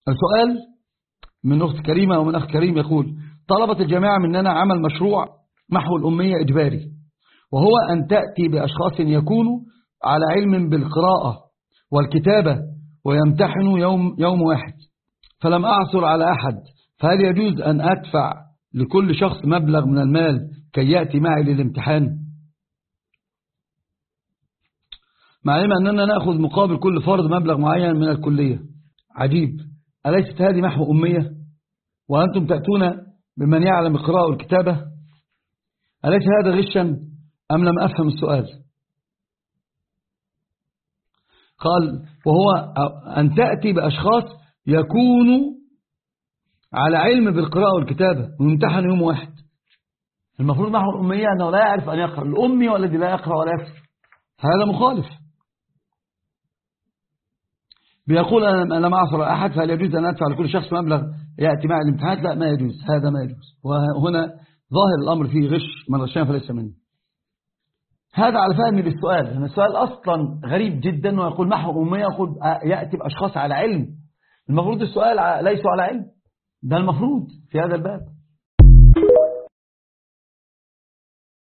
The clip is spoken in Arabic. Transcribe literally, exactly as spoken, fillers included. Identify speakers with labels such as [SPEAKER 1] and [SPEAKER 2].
[SPEAKER 1] السؤال من أخت كريمة ومن أخ كريم يقول: طلبت الجامعة مننا عمل مشروع محو الأمية إجباري، وهو أن تأتي بأشخاص يكونوا على علم بالقراءة والكتابة ويمتحنوا يوم, يوم واحد، فلم أعثر على أحد، فهل يجوز أن أدفع لكل شخص مبلغ من المال كي يأتي معي للامتحان؟ مع علم أننا نأخذ مقابل كل فرد مبلغ معين من الكلية. عجيب، أليست هذه محو أمية؟ وأنتم تأتون بمن يعلم القراءة والكتابة؟ أليس هذا غشا أم لم أفهم السؤال؟ قال: وهو أن تأتي بأشخاص يكونوا على علم بالقراءة والكتابة ويمتحن يوم واحد. المفروض محو الأمية أنه لا يعرف أن يقرأ، الأمي والذي لا يقرأ ولا يكتب، هذا مخالف. بيقول: أنا لم أعثر أحد فهل يجوز أن أدفع لكل شخص مبلغ يأتي مع الامتحانات؟ لا، ما يجوز، هذا ما يجوز، وهنا ظاهر الأمر فيه غش، من غشنا فليس مني. هذا على فهمي للسؤال، لأن السؤال أصلا غريب جدا، ويقول محو أمية، يقول يأتي بأشخاص على علم. المفروض السؤال ليسوا على علم، ده المفروض في هذا الباب.